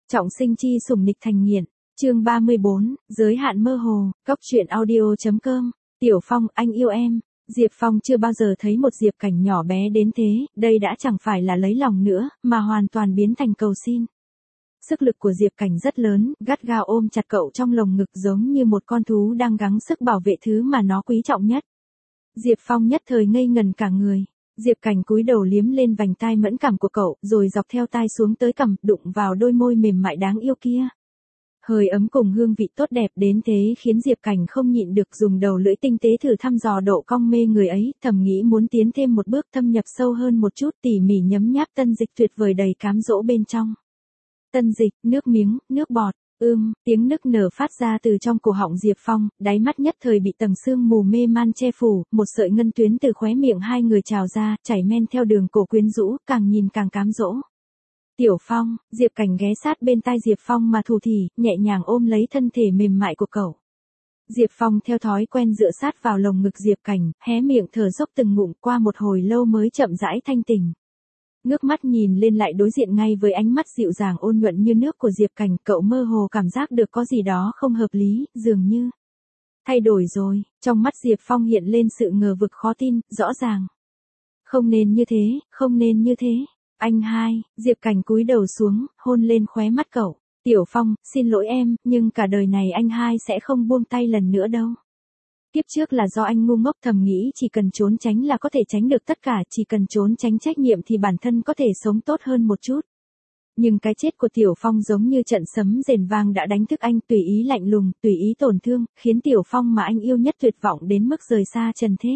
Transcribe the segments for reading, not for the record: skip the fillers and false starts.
Trọng sinh chi sủng nịch thành nghiện. Chương 34, giới hạn mơ hồ, Cóc truyện audio.com. Tiểu Phong, anh yêu em. Diệp Phong chưa bao giờ thấy một Diệp Cảnh nhỏ bé đến thế, đây đã chẳng phải là lấy lòng nữa, mà hoàn toàn biến thành cầu xin. Sức lực của Diệp Cảnh rất lớn, gắt gao ôm chặt cậu trong lồng ngực giống như một con thú đang gắng sức bảo vệ thứ mà nó quý trọng nhất. Diệp Phong nhất thời ngây ngần cả người. Diệp Cảnh cúi đầu liếm lên vành tai mẫn cảm của cậu, rồi dọc theo tai xuống tới cằm, đụng vào đôi môi mềm mại đáng yêu kia. Hơi ấm cùng hương vị tốt đẹp đến thế khiến Diệp Cảnh không nhịn được dùng đầu lưỡi tinh tế thử thăm dò độ cong mê người ấy, thầm nghĩ muốn tiến thêm một bước thâm nhập sâu hơn một chút, tỉ mỉ nhấm nháp tân dịch tuyệt vời đầy cám dỗ bên trong. Tân dịch, nước miếng, nước bọt. Tiếng nức nở phát ra từ trong cổ họng Diệp Phong, đáy mắt nhất thời bị tầng sương mù mê man che phủ, một sợi ngân tuyến từ khóe miệng hai người trào ra, chảy men theo đường cổ quyến rũ, càng nhìn càng cám dỗ. Tiểu Phong, Diệp Cảnh ghé sát bên tai Diệp Phong mà thủ thỉ, nhẹ nhàng ôm lấy thân thể mềm mại của cậu. Diệp Phong theo thói quen dựa sát vào lồng ngực Diệp Cảnh, hé miệng thở dốc từng ngụm, qua một hồi lâu mới chậm rãi thanh tỉnh. Ngước mắt nhìn lên lại đối diện ngay với ánh mắt dịu dàng ôn nhuận như nước của Diệp Cảnh, cậu mơ hồ cảm giác được có gì đó không hợp lý, dường như thay đổi rồi. Trong mắt Diệp Phong hiện lên sự ngờ vực khó tin, rõ ràng. Không nên như thế, không nên như thế. Anh hai, Diệp Cảnh cúi đầu xuống, hôn lên khóe mắt cậu. Tiểu Phong, xin lỗi em, nhưng cả đời này anh hai sẽ không buông tay lần nữa đâu. Kiếp trước là do anh ngu ngốc thầm nghĩ chỉ cần trốn tránh là có thể tránh được tất cả, chỉ cần trốn tránh trách nhiệm thì bản thân có thể sống tốt hơn một chút. Nhưng cái chết của Tiểu Phong giống như trận sấm rền vang đã đánh thức anh, tùy ý lạnh lùng, tùy ý tổn thương, khiến Tiểu Phong mà anh yêu nhất tuyệt vọng đến mức rời xa trần thế.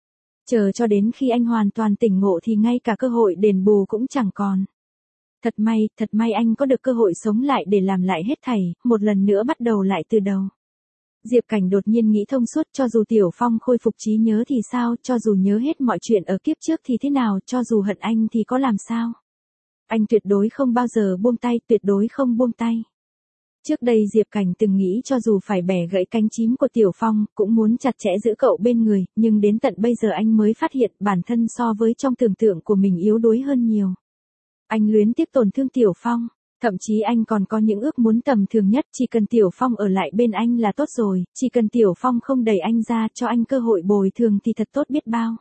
Chờ cho đến khi anh hoàn toàn tỉnh ngộ thì ngay cả cơ hội đền bù cũng chẳng còn. Thật may anh có được cơ hội sống lại để làm lại hết thảy, một lần nữa bắt đầu lại từ đầu. Diệp Cảnh đột nhiên nghĩ thông suốt, cho dù Tiểu Phong khôi phục trí nhớ thì sao, cho dù nhớ hết mọi chuyện ở kiếp trước thì thế nào, cho dù hận anh thì có làm sao. Anh tuyệt đối không bao giờ buông tay, tuyệt đối không buông tay. Trước đây Diệp Cảnh từng nghĩ cho dù phải bẻ gãy cánh chim của Tiểu Phong, cũng muốn chặt chẽ giữ cậu bên người, nhưng đến tận bây giờ anh mới phát hiện bản thân so với trong tưởng tượng của mình yếu đuối hơn nhiều. Anh luyến tiếc tổn thương Tiểu Phong. Thậm chí anh còn có những ước muốn tầm thường nhất, chỉ cần Tiểu Phong ở lại bên anh là tốt rồi, chỉ cần Tiểu Phong không đẩy anh ra, cho anh cơ hội bồi thường thì thật tốt biết bao.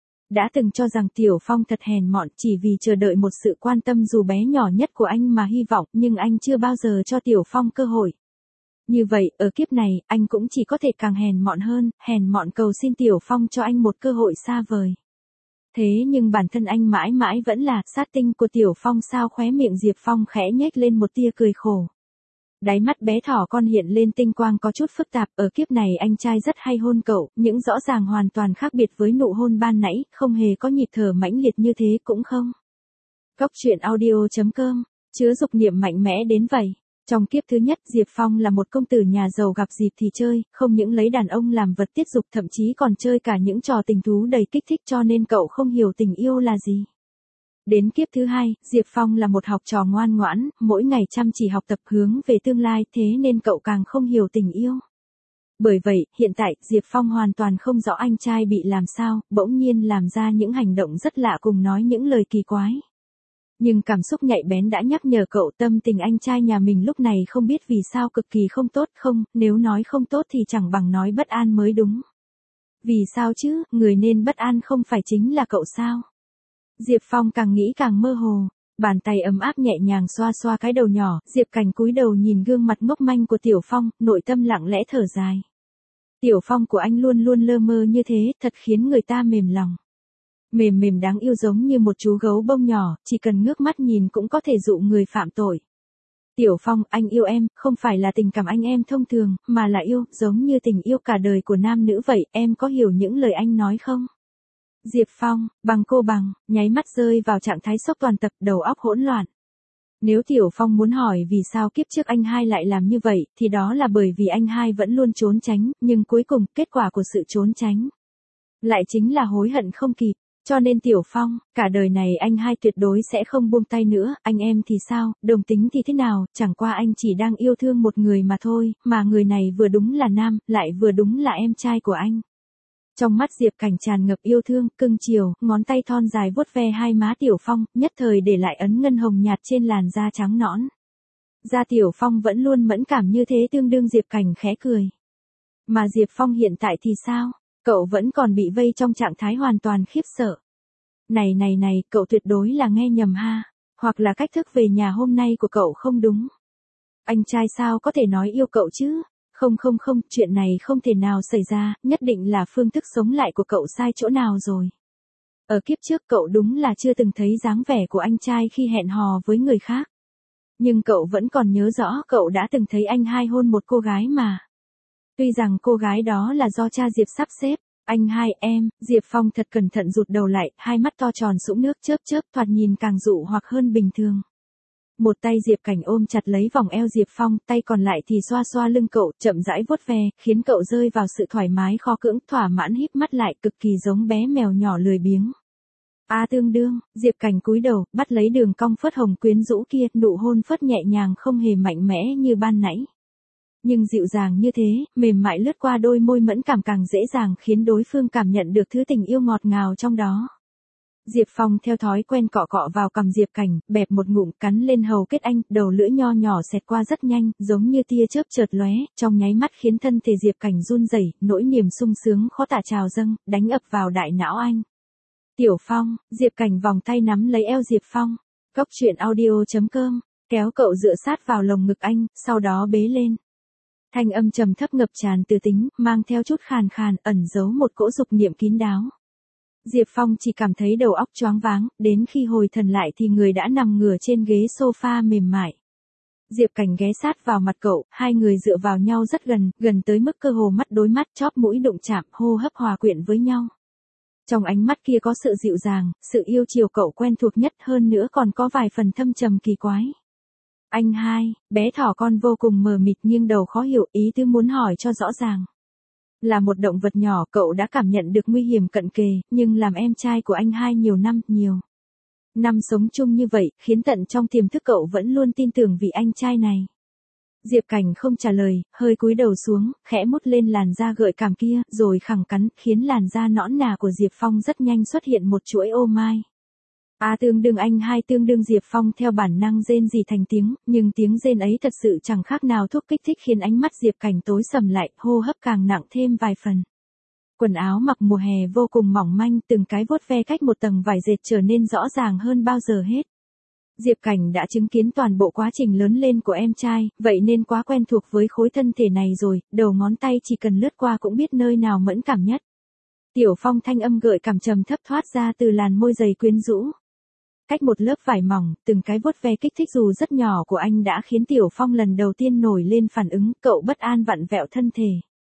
Đã từng cho rằng Tiểu Phong thật hèn mọn chỉ vì chờ đợi một sự quan tâm dù bé nhỏ nhất của anh mà hy vọng, nhưng anh chưa bao giờ cho Tiểu Phong cơ hội. Như vậy, ở kiếp này, anh cũng chỉ có thể càng hèn mọn hơn, hèn mọn cầu xin Tiểu Phong cho anh một cơ hội xa vời. Thế nhưng bản thân anh mãi mãi vẫn là sát tinh của Tiểu Phong sao. Khóe miệng Diệp Phong khẽ nhếch lên một tia cười khổ. Đáy mắt bé thỏ con hiện lên tinh quang có chút phức tạp, ở kiếp này anh trai rất hay hôn cậu, những rõ ràng hoàn toàn khác biệt với nụ hôn ban nãy, không hề có nhịp thở mãnh liệt như thế cũng không. Cóc truyện audio.com, chứa dục niệm mạnh mẽ đến vậy. Trong kiếp thứ nhất, Diệp Phong là một công tử nhà giàu gặp dịp thì chơi, không những lấy đàn ông làm vật tiết dục thậm chí còn chơi cả những trò tình thú đầy kích thích, cho nên cậu không hiểu tình yêu là gì. Đến kiếp thứ hai, Diệp Phong là một học trò ngoan ngoãn, mỗi ngày chăm chỉ học tập hướng về tương lai, thế nên cậu càng không hiểu tình yêu. Bởi vậy, hiện tại, Diệp Phong hoàn toàn không rõ anh trai bị làm sao, bỗng nhiên làm ra những hành động rất lạ cùng nói những lời kỳ quái. Nhưng cảm xúc nhạy bén đã nhắc nhở cậu tâm tình anh trai nhà mình lúc này không biết vì sao cực kỳ không tốt, không, nếu nói không tốt thì chẳng bằng nói bất an mới đúng. Vì sao chứ, người nên bất an không phải chính là cậu sao? Diệp Phong càng nghĩ càng mơ hồ, bàn tay ấm áp nhẹ nhàng xoa xoa cái đầu nhỏ, Diệp Cảnh cúi đầu nhìn gương mặt ngốc manh của Tiểu Phong, nội tâm lặng lẽ thở dài. Tiểu Phong của anh luôn luôn lơ mơ như thế, thật khiến người ta mềm lòng. Mềm đáng yêu giống như một chú gấu bông nhỏ, chỉ cần ngước mắt nhìn cũng có thể dụ người phạm tội. Tiểu Phong, anh yêu em, không phải là tình cảm anh em thông thường, mà là yêu, giống như tình yêu cả đời của nam nữ vậy, em có hiểu những lời anh nói không? Diệp Phong, nháy mắt rơi vào trạng thái sốc toàn tập, đầu óc hỗn loạn. Nếu Tiểu Phong muốn hỏi vì sao kiếp trước anh hai lại làm như vậy, thì đó là bởi vì anh hai vẫn luôn trốn tránh, nhưng cuối cùng, kết quả của sự trốn tránh lại chính là hối hận không kịp. Cho nên Tiểu Phong, cả đời này anh hai tuyệt đối sẽ không buông tay nữa, anh em thì sao, đồng tính thì thế nào, chẳng qua anh chỉ đang yêu thương một người mà thôi, mà người này vừa đúng là nam, lại vừa đúng là em trai của anh. Trong mắt Diệp Cảnh tràn ngập yêu thương, cưng chiều, ngón tay thon dài vuốt ve hai má Tiểu Phong, nhất thời để lại ấn ngân hồng nhạt trên làn da trắng nõn. ra Tiểu Phong vẫn luôn mẫn cảm như thế tương đương Diệp Cảnh khẽ cười. Mà Diệp Phong hiện tại thì sao? Cậu vẫn còn bị vây trong trạng thái hoàn toàn khiếp sợ. Này, cậu tuyệt đối là nghe nhầm ha. Hoặc là cách thức về nhà hôm nay của cậu không đúng. Anh trai sao có thể nói yêu cậu chứ? Không, chuyện này không thể nào xảy ra, nhất định là phương thức sống lại của cậu sai chỗ nào rồi. Ở kiếp trước cậu đúng là chưa từng thấy dáng vẻ của anh trai khi hẹn hò với người khác. Nhưng cậu vẫn còn nhớ rõ cậu đã từng thấy anh hai hôn một cô gái mà. Tuy rằng cô gái đó là do cha Diệp sắp xếp. Anh hai em, Diệp Phong thật cẩn thận rụt đầu lại, hai mắt to tròn sũng nước chớp, thoạt nhìn càng dụ hoặc hơn bình thường. Một tay Diệp Cảnh ôm chặt lấy vòng eo Diệp Phong, tay còn lại thì xoa xoa lưng cậu, chậm rãi vuốt ve, khiến cậu rơi vào sự thoải mái khó cưỡng, thỏa mãn híp mắt lại, cực kỳ giống bé mèo nhỏ lười biếng. Tương đương, Diệp Cảnh cúi đầu, bắt lấy đường cong phớt hồng quyến rũ kia, nụ hôn phớt nhẹ nhàng không hề mạnh mẽ như ban nãy. Nhưng dịu dàng như thế, mềm mại lướt qua đôi môi mẫn cảm càng dễ dàng khiến đối phương cảm nhận được thứ tình yêu ngọt ngào trong đó. Diệp Phong theo thói quen cọ cọ vào cằm Diệp Cảnh, bẹp một ngụm cắn lên hầu kết anh, đầu lưỡi nho nhỏ xẹt qua rất nhanh, giống như tia chớp chợt lóe, trong nháy mắt khiến thân thể Diệp Cảnh run rẩy, nỗi niềm sung sướng khó tả trào dâng, đánh ập vào đại não anh. Tiểu Phong, Diệp Cảnh vòng tay nắm lấy eo Diệp Phong. Cốc truyện audio.com, kéo cậu dựa sát vào lồng ngực anh, sau đó bế lên. Thanh âm trầm thấp ngập tràn từ tính, mang theo chút khàn khàn, ẩn giấu một cỗ dục niệm kín đáo. Diệp Phong chỉ cảm thấy đầu óc choáng váng, đến khi hồi thần lại thì người đã nằm ngửa trên ghế sofa mềm mại. Diệp Cảnh ghé sát vào mặt cậu, hai người dựa vào nhau rất gần tới mức cơ hồ mắt đối mắt, chóp mũi đụng chạm, hô hấp hòa quyện với nhau. Trong ánh mắt kia có sự dịu dàng, sự yêu chiều cậu quen thuộc nhất, hơn nữa còn có vài phần thâm trầm kỳ quái. Anh hai, bé thỏ con vô cùng mờ mịt nghiêng đầu khó hiểu, ý tứ muốn hỏi cho rõ ràng. Là một động vật nhỏ, cậu đã cảm nhận được nguy hiểm cận kề, nhưng làm em trai của anh hai nhiều năm sống chung như vậy, khiến tận trong tiềm thức cậu vẫn luôn tin tưởng vị anh trai này. Diệp Cảnh không trả lời, hơi cúi đầu xuống, khẽ mút lên làn da gợi cảm kia, rồi khẳng cắn, khiến làn da nõn nà của Diệp Phong rất nhanh xuất hiện một chuỗi ô mai. Tương đương anh hai, tương đương Diệp Phong theo bản năng rên rỉ thành tiếng, nhưng tiếng rên ấy thật sự chẳng khác nào thuốc kích thích khiến ánh mắt Diệp Cảnh tối sầm lại, hô hấp càng nặng thêm vài phần. Quần áo mặc mùa hè vô cùng mỏng manh, từng cái vuốt ve cách một tầng vải dệt trở nên rõ ràng hơn bao giờ hết. Diệp Cảnh đã chứng kiến toàn bộ quá trình lớn lên của em trai, vậy nên quá quen thuộc với khối thân thể này rồi, đầu ngón tay chỉ cần lướt qua cũng biết nơi nào mẫn cảm nhất. Tiểu Phong thanh âm gợi cảm trầm thấp thoát ra từ làn môi dày quyến rũ. Cách một lớp vải mỏng, từng cái vuốt ve kích thích dù rất nhỏ của anh đã khiến Tiểu Phong lần đầu tiên nổi lên phản ứng, cậu bất an vặn vẹo thân thể.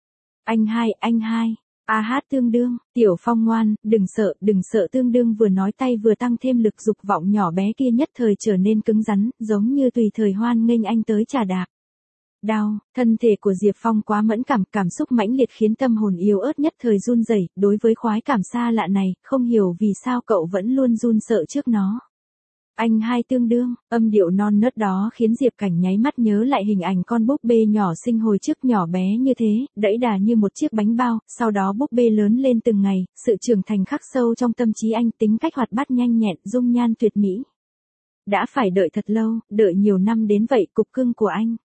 Anh hai. Tương đương, Tiểu Phong ngoan, đừng sợ tương đương vừa nói tay vừa tăng thêm lực dục vọng nhỏ bé kia nhất thời trở nên cứng rắn, giống như tùy thời hoan nghênh anh tới trà đạp. Đau, thân thể của Diệp Phong quá mẫn cảm, cảm xúc mãnh liệt khiến tâm hồn yếu ớt nhất thời run rẩy, đối với khoái cảm xa lạ này, không hiểu vì sao cậu vẫn luôn run sợ trước nó. Anh hai tương đương, âm điệu non nớt đó khiến Diệp Cảnh nháy mắt nhớ lại hình ảnh con búp bê nhỏ xinh hồi trước, nhỏ bé như thế, đẫy đà như một chiếc bánh bao, sau đó búp bê lớn lên từng ngày, sự trưởng thành khắc sâu trong tâm trí anh, tính cách hoạt bát nhanh nhẹn, dung nhan tuyệt mỹ. Đã phải đợi thật lâu, đợi nhiều năm đến vậy, cục cưng của anh.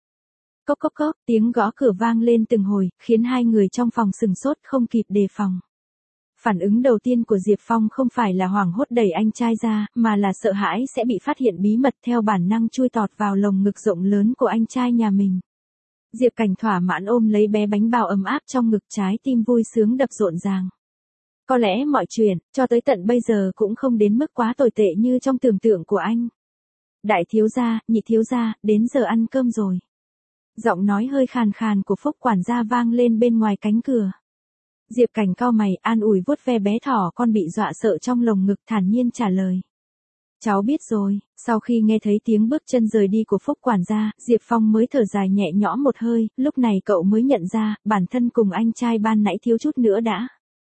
Cốc, tiếng gõ cửa vang lên từng hồi, khiến hai người trong phòng sừng sốt không kịp đề phòng. Phản ứng đầu tiên của Diệp Phong không phải là hoảng hốt đẩy anh trai ra, mà là sợ hãi sẽ bị phát hiện bí mật, theo bản năng chui tọt vào lồng ngực rộng lớn của anh trai nhà mình. Diệp Cảnh thỏa mãn ôm lấy bé bánh bao ấm áp trong ngực, trái tim vui sướng đập rộn ràng. Có lẽ mọi chuyện, cho tới tận bây giờ cũng không đến mức quá tồi tệ như trong tưởng tượng của anh. Đại thiếu gia, nhị thiếu gia, đến giờ ăn cơm rồi. Giọng nói hơi khàn khàn của Phúc quản gia vang lên bên ngoài cánh cửa. Diệp Cảnh cau mày, an ủi vuốt ve bé thỏ con bị dọa sợ trong lồng ngực, thản nhiên trả lời. Cháu biết rồi. Sau khi nghe thấy tiếng bước chân rời đi của Phúc quản gia, Diệp Phong mới thở dài nhẹ nhõm một hơi, lúc này cậu mới nhận ra, bản thân cùng anh trai ban nãy thiếu chút nữa đã.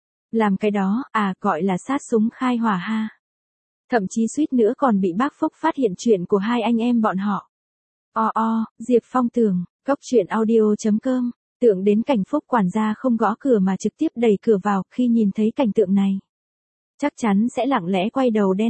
Làm cái đó, gọi là sát súng khai hỏa ha. Thậm chí suýt nữa còn bị bác Phúc phát hiện chuyện của hai anh em bọn họ. Diệp Phong tưởng, cốc truyện audio.com, tưởng đến cảnh Phúc quản gia không gõ cửa mà trực tiếp đẩy cửa vào, khi nhìn thấy cảnh tượng này. Chắc chắn sẽ lặng lẽ quay đầu đen mặt.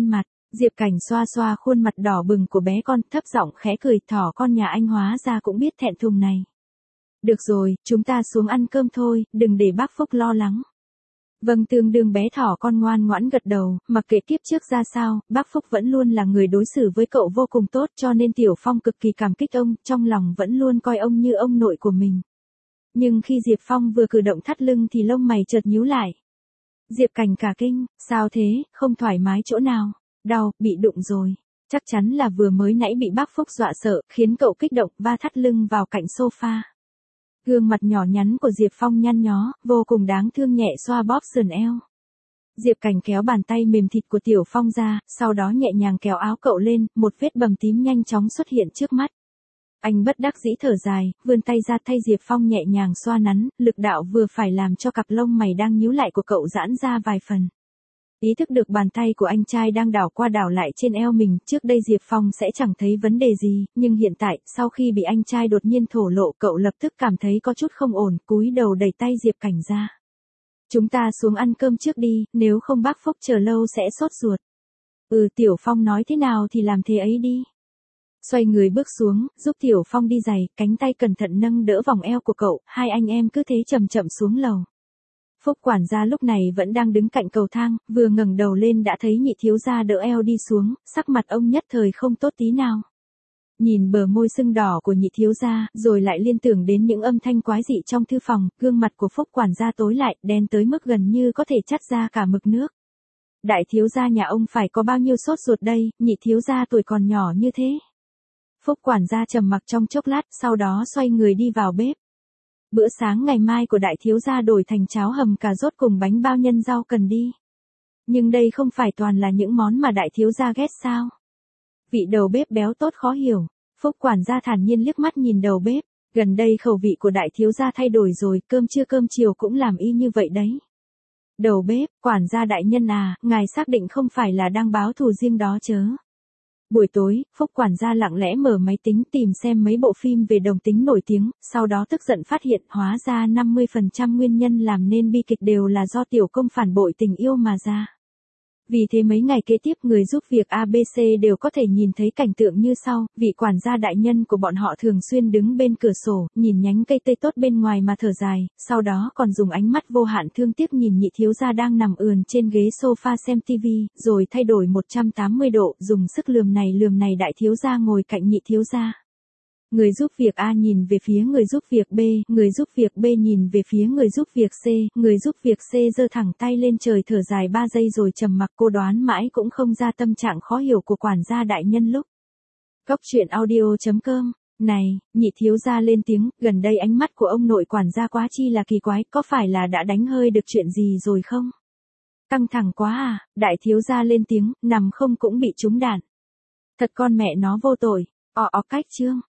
Diệp Cảnh xoa xoa khuôn mặt đỏ bừng của bé con, thấp giọng khẽ cười, thỏ con nhà anh hóa ra cũng biết thẹn thùng này. Được rồi, chúng ta xuống ăn cơm thôi, đừng để bác Phúc lo lắng. Vâng, tương đương bé thỏ con ngoan ngoãn gật đầu, mặc kệ kiếp trước ra sao, bác Phúc vẫn luôn là người đối xử với cậu vô cùng tốt, cho nên Tiểu Phong cực kỳ cảm kích ông, trong lòng vẫn luôn coi ông như ông nội của mình. Nhưng khi Diệp Phong vừa cử động thắt lưng thì lông mày chợt nhíu lại. Diệp Cảnh cả kinh, sao thế, không thoải mái chỗ nào? Đau, bị đụng rồi. Chắc chắn là vừa mới nãy bị bác Phúc dọa sợ, khiến cậu kích động, va thắt lưng vào cạnh sofa. Gương mặt nhỏ nhắn của Diệp Phong nhăn nhó, vô cùng đáng thương nhẹ xoa bóp sườn eo. Diệp Cảnh kéo bàn tay mềm thịt của Tiểu Phong ra, sau đó nhẹ nhàng kéo áo cậu lên, một vết bầm tím nhanh chóng xuất hiện trước mắt. Anh bất đắc dĩ thở dài, vươn tay ra thay Diệp Phong nhẹ nhàng xoa nắn, lực đạo vừa phải làm cho cặp lông mày đang nhíu lại của cậu giãn ra vài phần. Ý thức được bàn tay của anh trai đang đảo qua đảo lại trên eo mình, trước đây Diệp Phong sẽ chẳng thấy vấn đề gì, nhưng hiện tại, sau khi bị anh trai đột nhiên thổ lộ, cậu lập tức cảm thấy có chút không ổn, cúi đầu đẩy tay Diệp Cảnh ra. Chúng ta xuống ăn cơm trước đi, nếu không bác Phúc chờ lâu sẽ sốt ruột. Tiểu Phong nói thế nào thì làm thế ấy đi. Xoay người bước xuống, giúp Tiểu Phong đi giày, cánh tay cẩn thận nâng đỡ vòng eo của cậu, hai anh em cứ thế chậm chậm xuống lầu. Phúc quản gia lúc này vẫn đang đứng cạnh cầu thang, vừa ngẩng đầu lên đã thấy nhị thiếu gia đỡ eo đi xuống, sắc mặt ông nhất thời không tốt tí nào. Nhìn bờ môi sưng đỏ của nhị thiếu gia, rồi lại liên tưởng đến những âm thanh quái dị trong thư phòng, gương mặt của Phúc quản gia tối lại, đen tới mức gần như có thể chắt ra cả mực nước. Đại thiếu gia nhà ông phải có bao nhiêu sốt ruột đây, nhị thiếu gia tuổi còn nhỏ như thế. Phúc quản gia trầm mặc trong chốc lát, sau đó xoay người đi vào bếp. Bữa sáng ngày mai của đại thiếu gia đổi thành cháo hầm cà rốt cùng bánh bao nhân rau cần đi. Nhưng đây không phải toàn là những món mà đại thiếu gia ghét sao? Vị đầu bếp béo tốt khó hiểu. Phúc quản gia thản nhiên liếc mắt nhìn đầu bếp. Gần đây khẩu vị của đại thiếu gia thay đổi rồi, cơm trưa cơm chiều cũng làm y như vậy đấy. Đầu bếp, quản gia đại nhân à, ngài xác định không phải là đang báo thù riêng đó chớ. Buổi tối, Phúc quản gia lặng lẽ mở máy tính tìm xem mấy bộ phim về đồng tính nổi tiếng, sau đó tức giận phát hiện hóa ra 50% nguyên nhân làm nên bi kịch đều là do tiểu công phản bội tình yêu mà ra. Vì thế mấy ngày kế tiếp người giúp việc ABC đều có thể nhìn thấy cảnh tượng như sau, vị quản gia đại nhân của bọn họ thường xuyên đứng bên cửa sổ, nhìn nhánh cây tây tốt bên ngoài mà thở dài, sau đó còn dùng ánh mắt vô hạn thương tiếc nhìn nhị thiếu gia đang nằm ườn trên ghế sofa xem TV, rồi thay đổi 180 độ, dùng sức lườm này đại thiếu gia ngồi cạnh nhị thiếu gia. Người giúp việc A nhìn về phía người giúp việc B, người giúp việc B nhìn về phía người giúp việc C, người giúp việc C giơ thẳng tay lên trời thở dài 3 giây rồi trầm mặc, cô đoán mãi cũng không ra tâm trạng khó hiểu của quản gia đại nhân lúc. Góc truyện audio.com. Này, nhị thiếu gia lên tiếng, gần đây ánh mắt của ông nội quản gia quá chi là kỳ quái, có phải là đã đánh hơi được chuyện gì rồi không? Căng thẳng quá à, đại thiếu gia lên tiếng, nằm không cũng bị trúng đạn. Thật con mẹ nó vô tội, cách chương.